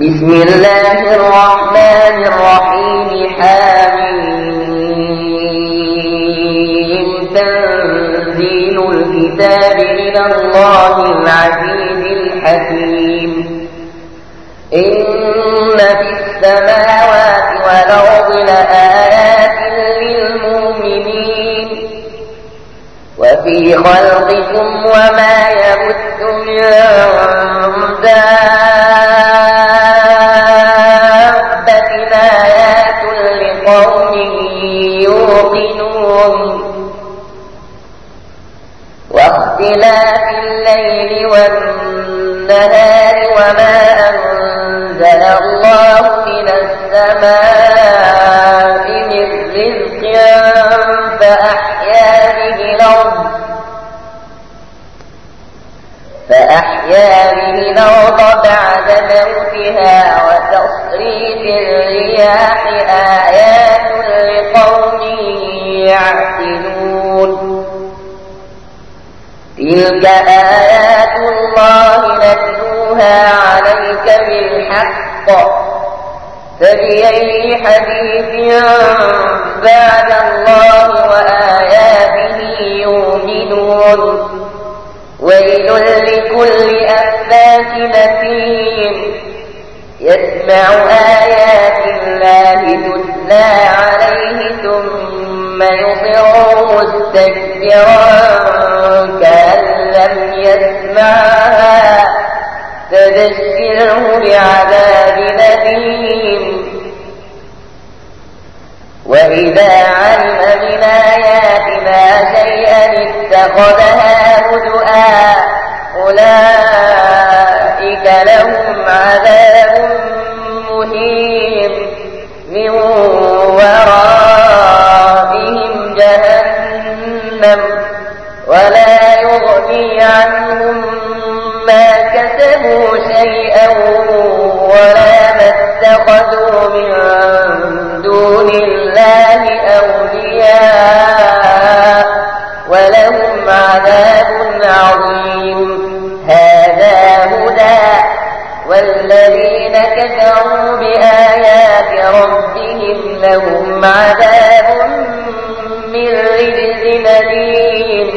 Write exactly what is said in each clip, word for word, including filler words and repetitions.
بسم الله الرحمن الرحيم. حميم. تنزيل الكتاب من الله العزيز الحكيم. إن في السماوات والأرض لآيات للمؤمنين وفي خلقكم وما يبث من دابة آيات لقوم يوقنون. واختلاف الليل والنهار وما أنزل الله من السماء من رزق فأحيا به الأرض فأحيا به الأرض بعد موتها وتصريف الرياح آيات لقوم يعقلون. تلك آيات الله نتلوها عليك بالحق فبأي حديث بعد الله وآياته يؤمنون. ويل لكل أفاك أثيم يسمع آيات الله تتلى عليه ثم يصر مستكبرا كأن لم يسمعها فبشره بعذاب أليم. وإذا علم من آياتنا شيئا اتخذها هزؤا أولئك لهم عذاب مهين من ورائهم جهنم ولا يغني عنهم ما كسبوا شيئا ولا ما اتخذوا من دون الله أولياء ولهم عذاب عظيم. هذا هدى والذين كفروا بآيات ربهم لهم عذاب من رجز أليم.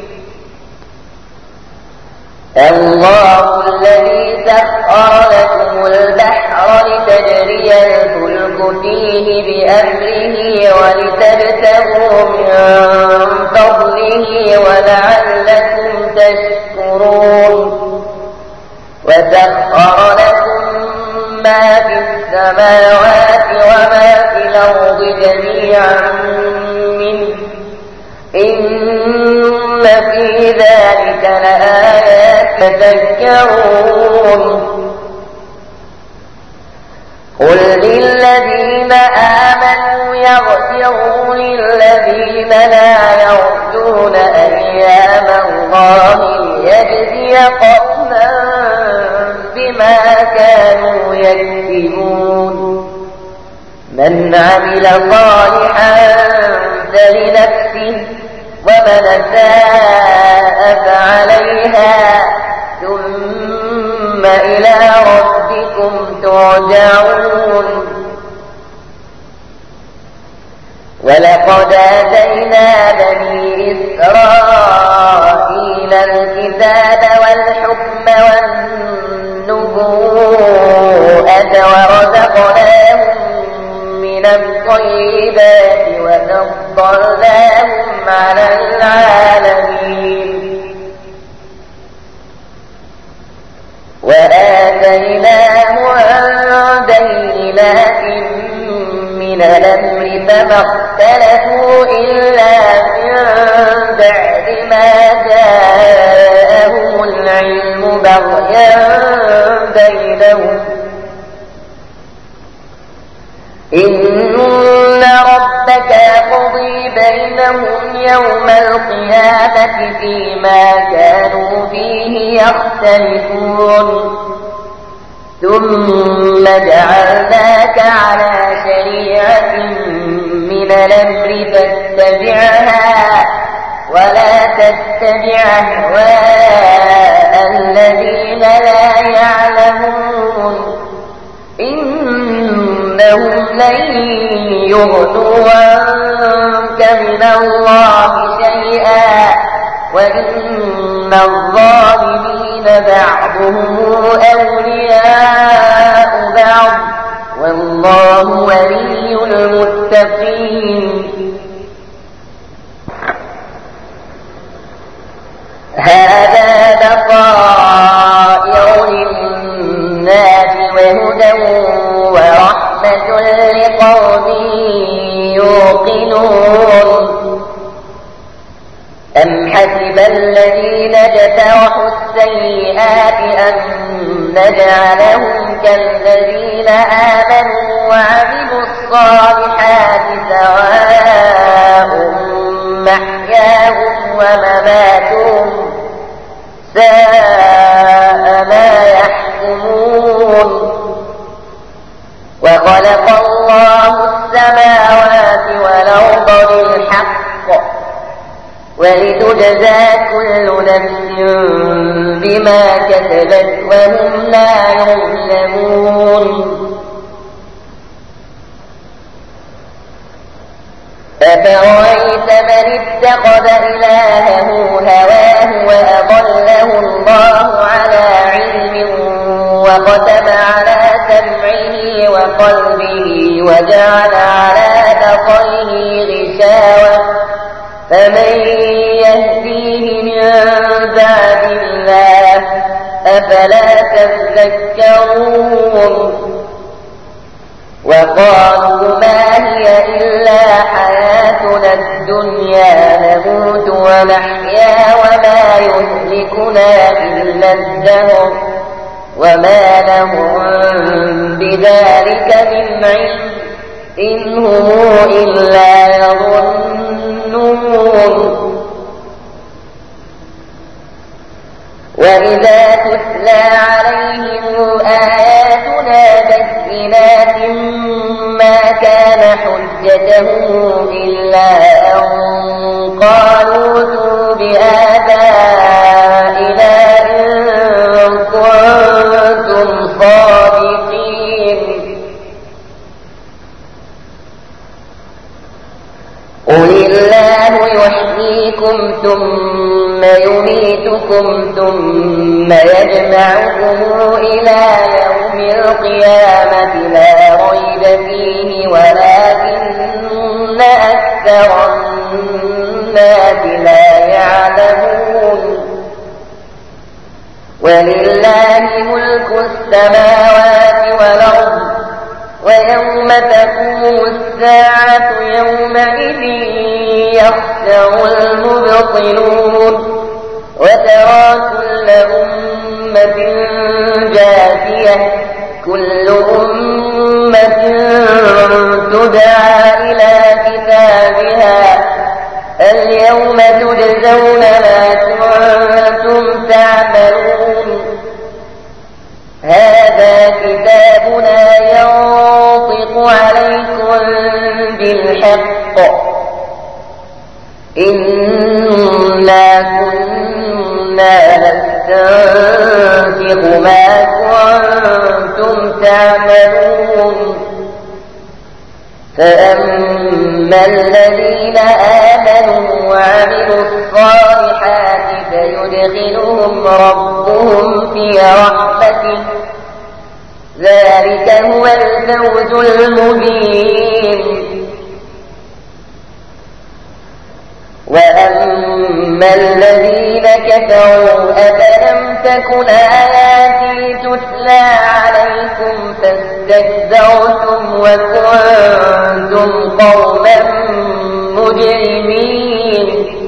الله الذي سخر لكم البحر لتجري الفلك فيه بأمره ولتبتغوا من فضله ولعلكم تشكرون. وسخر لكم ما في السماوات وما في الأرض جميعا منه إن في ذلك لآيات تذكرون. قل للذين آمنوا يغفروا للذين لا يرجون أيام الله ليجزي قوما بما كانوا يكسبون. من عمل صالحا فلنفسه ومن أساء فعليها ثم إلى ربكم ترجعون. ولقد آتينا بني إسرائيل الكتاب والحكم والنبوءة ورزقناهم من الطيبات وفضلناهم على العالمين. وآتيناهم بينات من الأمر فما اختلفوا إلا من بعد ما جاءهم العلم بغيا بينهم. إن ربك يقضي بينهم يوم القيامة فيما كانوا فيه يختلفون. ثم جعلناك على شريعة من الأمر فاتبعها ولا تتبع أهواء الذين لا يعلمون إنهم لن يغنوا عنك من الله شيئا وإن الظالمين بعضهم أولياء بعض والله ولي المتقين. هذا بصائر للناس وهدى ورحمة لقوم يوقنون. أم حسب الذين اجترحوا السيئات أن نجعلهم كالذين آمنوا وعملوا الصالحات سواء محياهم ومماتهم ساء ما يحكمون. وخلق الله السماوات والأرض بالحق ولتجزى كل نفس بما كسبت وهم لا يظلمون. أفرأيت من اتخذ إلهه هواه وأضله الله على علم وختم على سمعه وقلبه وجعل على بصره غشاوة فمن يهديه من بعد الله أفلا تذكرون. وقالوا ما هي إلا حياتنا الدنيا نموت ونحيا وما يهلكنا إلا الدهر وما لهم بذلك من علم إن هم إلا يظنون. وإذا تتلى عليهم آياتنا بينات ما كان حجتهم إلا أن قالوا ائتوا بآبائنا إن كنتم صادقين. قل الله يحييكم ثم يميتكم ثم يجمعكم إلى يوم القيامة لا ريب فيه ولكن أكثر الناس لا يعلمون. ولله ملك السماوات والأرض ويوم تقوم الساعة يومئذ يخسر المبطلون. وترى كل أمة جاثية كل أمة تدعى إلى كتابها اليوم تجزون ما كنتم تعملون. هذا كتابنا ينطق عليكم بالحق إنا كنا نستنسخ ما كنتم تعملون. فأما الذين آمنوا وعملوا الصالحات فيدخلهم ربهم في رحمته ذلك هو الفوز المبين. وأما الذين كفروا أفلم تكن آياتي تتلى عليكم فاستكبرتم وكنتم قوما مجرمين.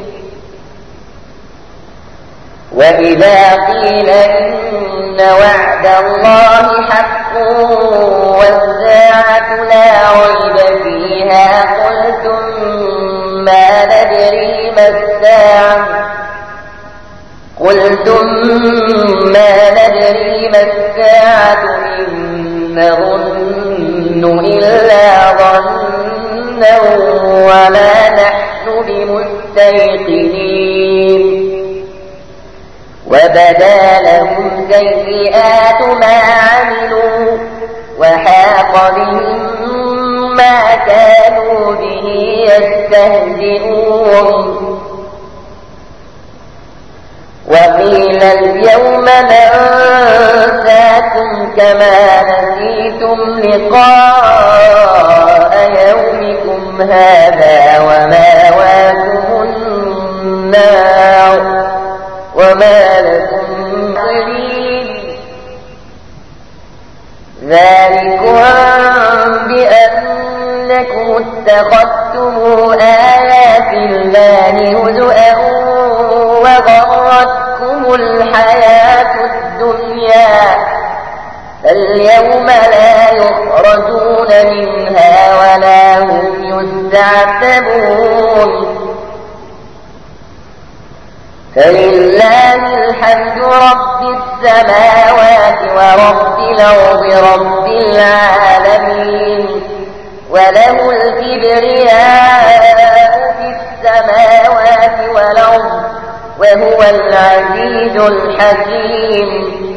وإذا قيل إن وعد الله حق والساعة لا ريب فيها قلتم ما ندري ما الساعة قلتم ما ندري ما الساعة إن نظن إلا ظنا وما نحن بمستيقنين. وبدا لهم سيئات ما عملوا وحاق بهم ما كانوا به يستهزئون وقيل اليوم ننساكم كما نسيتم لقاء يومكم هذا ومأواكم النار وما لكم من ذلكم بأنكم اتخذتم آيات الله هزؤا وغرتكم الحياة الدنيا فاليوم لا يخرجون منها ولا هم يستعتبون فلله الحمد رب السماوات ورب الأرض رب العالمين وله الكبرياء في السماوات والأرض وهو العزيز الحكيم